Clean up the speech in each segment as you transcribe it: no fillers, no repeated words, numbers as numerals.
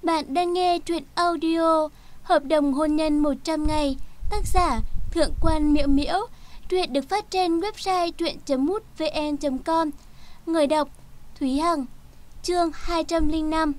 Bạn đang nghe truyện audio Hợp đồng hôn nhân 100 ngày, tác giả Thượng quan Miễu Miễu. Truyện được phát trên website truyện.mútvn.com. Người đọc Thúy Hằng. Chương 205.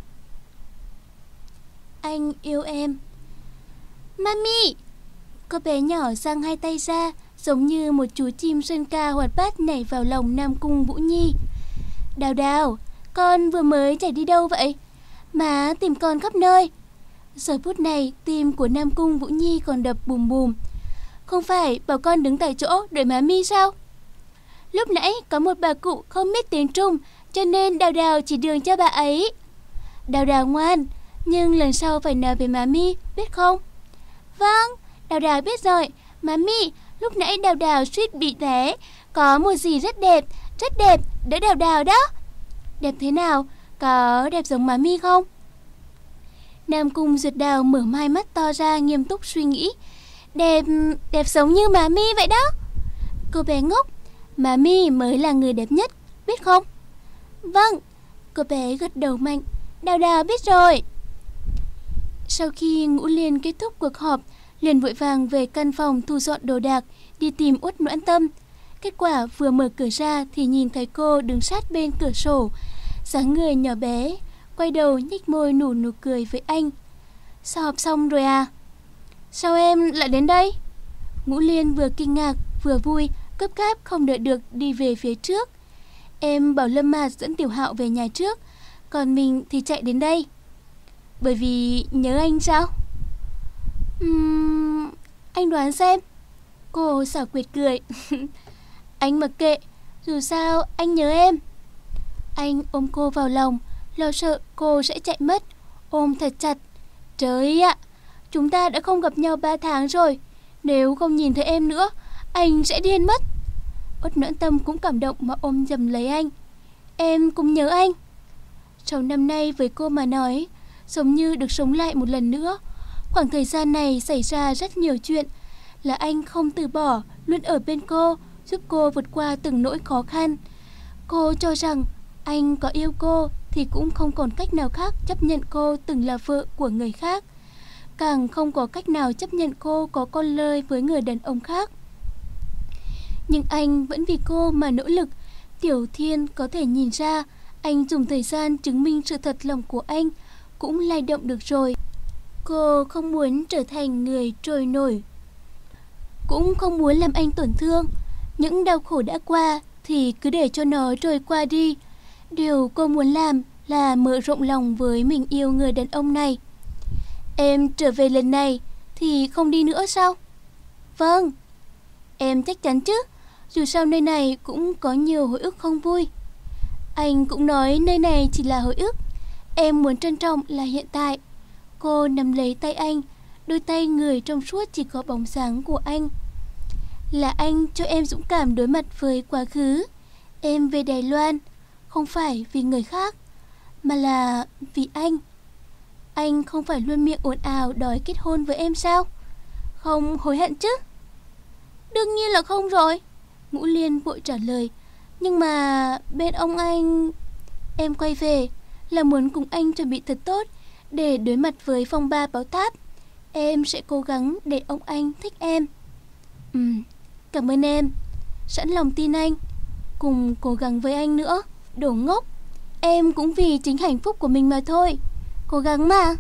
Anh yêu em. Mami! Cô bé nhỏ giang hai tay ra, giống như một chú chim sơn ca hoạt bát nhảy vào lòng Nam Cung Vũ Nhi. Đào Đào, con vừa mới chạy đi đâu vậy? Má tìm con khắp nơi. Giờ phút này tim của Nam Cung Vũ Nhi còn đập bùm bùm. Không phải bảo con đứng tại chỗ đợi má mi sao? Lúc nãy có một bà cụ không biết tiếng Trung, cho nên Đào Đào chỉ đường cho bà ấy. Đào Đào ngoan, nhưng lần sau phải nói với má mi, biết không? Vâng, Đào Đào biết rồi. Má mi, lúc nãy Đào Đào suýt bị té. Có một gì rất đẹp, đỡ Đào Đào đó. Đẹp thế nào? Có đẹp giống má mi không? Nam Cung Duyệt Đào mở hai mắt to ra nghiêm túc suy nghĩ. Đẹp giống như má mi vậy đó. Cô bé ngốc, má mi mới là người đẹp nhất, biết không? Vâng, cô bé gật đầu mạnh. Đào Đào biết rồi. Sau khi Ngũ Liên kết thúc cuộc họp, liền vội vàng về căn phòng thu dọn đồ đạc, đi tìm Uất Noãn Tâm. Kết quả vừa mở cửa ra thì nhìn thấy cô đứng sát bên cửa sổ, dáng người nhỏ bé, quay đầu nhếch môi nụ nụ cười với anh. Sao họp xong rồi à? Sao em lại đến đây? Ngũ Liên vừa kinh ngạc vừa vui, gấp gáp không đợi được đi về phía trước. Em bảo Lâm Mạt dẫn Tiểu Hạo về nhà trước, còn mình thì chạy đến đây. Bởi vì nhớ anh sao? Anh đoán xem. Cô xảo quyệt cười. Anh mặc kệ, dù sao anh nhớ em. Anh ôm cô vào lòng, lo sợ cô sẽ chạy mất, ôm thật chặt. Trời ạ, chúng ta đã không gặp nhau 3 tháng rồi. Nếu không nhìn thấy em nữa, anh sẽ điên mất. Uất Noãn Tâm cũng cảm động mà ôm giầm lấy anh. Em cũng nhớ anh. 6 năm nay với cô mà nói, giống như được sống lại một lần nữa. Khoảng thời gian này xảy ra rất nhiều chuyện. Là anh không từ bỏ, luôn ở bên cô, giúp cô vượt qua từng nỗi khó khăn. Cô cho rằng anh có yêu cô thì cũng không còn cách nào khác chấp nhận cô từng là vợ của người khác. Càng không có cách nào chấp nhận cô có con lơi với người đàn ông khác. Nhưng anh vẫn vì cô mà nỗ lực. Tiểu Thiên có thể nhìn ra anh dùng thời gian chứng minh sự thật lòng của anh cũng lay động được rồi. Cô không muốn trở thành người trôi nổi, cũng không muốn làm anh tổn thương. Những đau khổ đã qua thì cứ để cho nó trôi qua đi. Điều cô muốn làm là mở rộng lòng với mình yêu người đàn ông này. Em trở về lần này thì không đi nữa sao? Vâng. Em chắc chắn chứ, dù sao nơi này cũng có nhiều hồi ức không vui. Anh cũng nói nơi này chỉ là hồi ức. Em muốn trân trọng là hiện tại. Cô nắm lấy tay anh, đôi tay người trong suốt chỉ có bóng dáng của anh. Là anh cho em dũng cảm đối mặt với quá khứ. Em về Đài Loan không phải vì người khác, mà là vì anh. Anh không phải luôn miệng ồn ào đòi kết hôn với em sao? Không hối hận chứ? Đương nhiên là không rồi. Ngũ Liên vội trả lời. Nhưng mà bên ông anh... Em quay về là muốn cùng anh chuẩn bị thật tốt để đối mặt với phong ba báo táp. Em sẽ cố gắng để ông anh thích em. Cảm ơn em. Sẵn lòng tin anh, cùng cố gắng với anh nữa. Đồ ngốc, em cũng vì chính hạnh phúc của mình mà thôi. Cố gắng mà.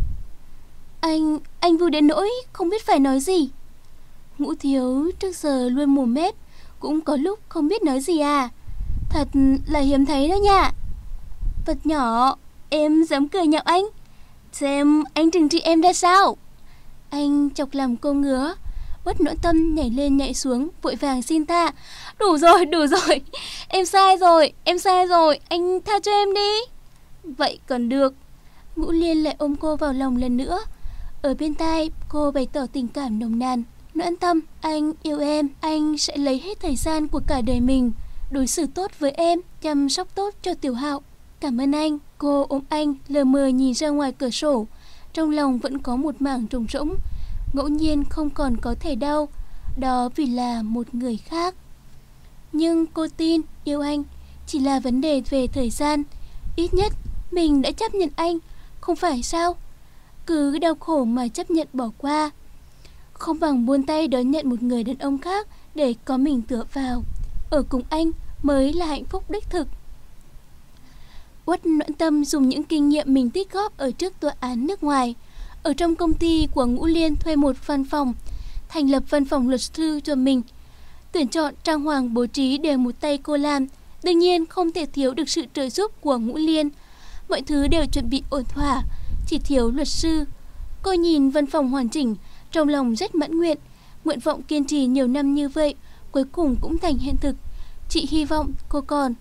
Anh vui đến nỗi không biết phải nói gì. Ngũ Thiếu trước giờ luôn mồm mép, cũng có lúc không biết nói gì à. Thật là hiếm thấy đó nha. Vật nhỏ, em dám cười nhạo anh. Xem anh trừng trị em ra sao. Anh chọc làm cô ngứa. Uất Noãn Tâm nhảy lên nhảy xuống, vội vàng xin tha. Đủ rồi, em sai rồi, anh tha cho em đi. Vậy còn được. Ngũ Liên lại ôm cô vào lòng lần nữa. Ở bên tai cô bày tỏ tình cảm nồng nàn. Noãn Tâm, anh yêu em. Anh sẽ lấy hết thời gian của cả đời mình, đối xử tốt với em, chăm sóc tốt cho Tiểu Hạo. Cảm ơn anh. Cô ôm anh, lờ mờ nhìn ra ngoài cửa sổ. Trong lòng vẫn có một mảng trống rỗng. Ngẫu nhiên không còn có thể đau, đó vì là một người khác. Nhưng cô tin yêu anh chỉ là vấn đề về thời gian. Ít nhất mình đã chấp nhận anh, không phải sao? Cứ đau khổ mà chấp nhận bỏ qua, không bằng buông tay đón nhận một người đàn ông khác để có mình tựa vào. Ở cùng anh mới là hạnh phúc đích thực. Uất Noãn Tâm dùng những kinh nghiệm mình tích góp ở trước tòa án nước ngoài, ở trong công ty của Ngũ Liên thuê một văn phòng, thành lập văn phòng luật sư cho mình. Tuyển chọn trang hoàng bố trí đều một tay cô làm, đương nhiên không thể thiếu được sự trợ giúp của Ngũ Liên. Mọi thứ đều chuẩn bị ổn thỏa, chỉ thiếu luật sư. Cô nhìn văn phòng hoàn chỉnh, trong lòng rất mãn nguyện. Nguyện vọng kiên trì nhiều năm như vậy, cuối cùng cũng thành hiện thực. Chị hy vọng cô còn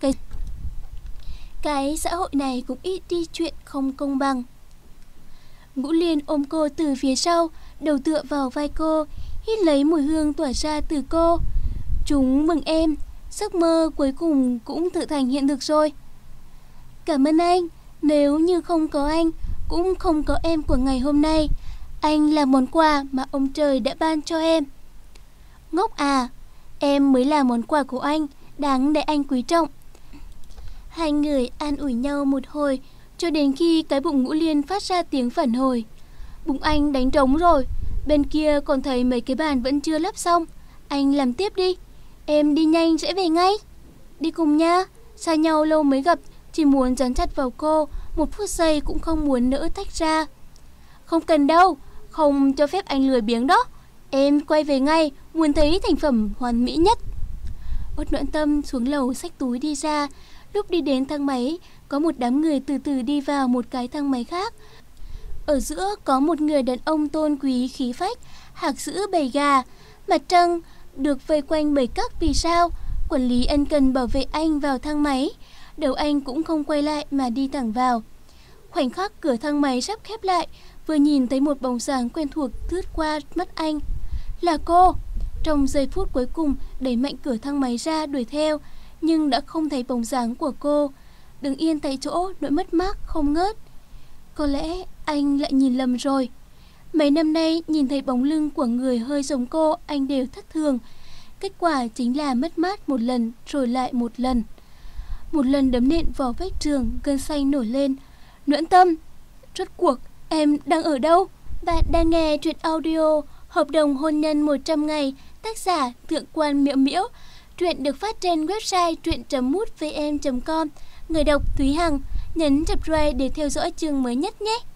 cái xã hội này cũng ít đi chuyện không công bằng. Ngũ Liên ôm cô từ phía sau, đầu tựa vào vai cô, hít lấy mùi hương tỏa ra từ cô. Chúng mừng em, giấc mơ cuối cùng cũng trở thành hiện thực rồi. Cảm ơn anh, nếu như không có anh, cũng không có em của ngày hôm nay. Anh là món quà mà ông trời đã ban cho em. Ngốc à, em mới là món quà của anh, đáng để anh quý trọng. Hai người an ủi nhau một hồi, cho đến khi cái bụng Ngũ Liên phát ra tiếng phản hồi. Bụng anh đánh trống rồi, bên kia còn thấy mấy cái bàn vẫn chưa lắp xong. Anh làm tiếp đi, em đi nhanh sẽ về ngay. Đi cùng nha, xa nhau lâu mới gặp, chỉ muốn dán chặt vào cô, một phút giây cũng không muốn nỡ tách ra. Không cần đâu, không cho phép anh lười biếng đó. Em quay về ngay, muốn thấy thành phẩm hoàn mỹ nhất. Uất Noãn Tâm xuống lầu xách túi đi ra. Lúc đi đến thang máy, có một đám người từ từ đi vào một cái thang máy khác. Ở giữa có một người đàn ông tôn quý khí phách, hạc sữa bầy gà, mặt trăng được vây quanh bởi các vì sao. Quản lý ân cần bảo vệ anh vào thang máy. Đầu anh cũng không quay lại mà đi thẳng vào. Khoảnh khắc cửa thang máy sắp khép lại, vừa nhìn thấy một bóng dáng quen thuộc lướt qua mắt anh. Là cô. Trong giây phút cuối cùng đẩy mạnh cửa thang máy ra đuổi theo, nhưng đã không thấy bóng dáng của cô. Đứng yên tại chỗ, nỗi mất mát không ngớt. Có lẽ anh lại nhìn lầm rồi. Mấy năm nay nhìn thấy bóng lưng của người hơi giống cô, anh đều thất thường. Kết quả chính là mất mát một lần rồi lại một lần. Một lần đấm nện vào vách tường, gân xanh nổi lên. Noãn Tâm, rốt cuộc em đang ở đâu? Bạn đang nghe truyện audio Hợp đồng hôn nhân 100 ngày, tác giả Thượng Quan Miễu Miễu. Truyện được phát trên website truyện.mútvn.com. Người đọc Thúy Hằng. Nhấn subscribe để theo dõi chương mới nhất nhé.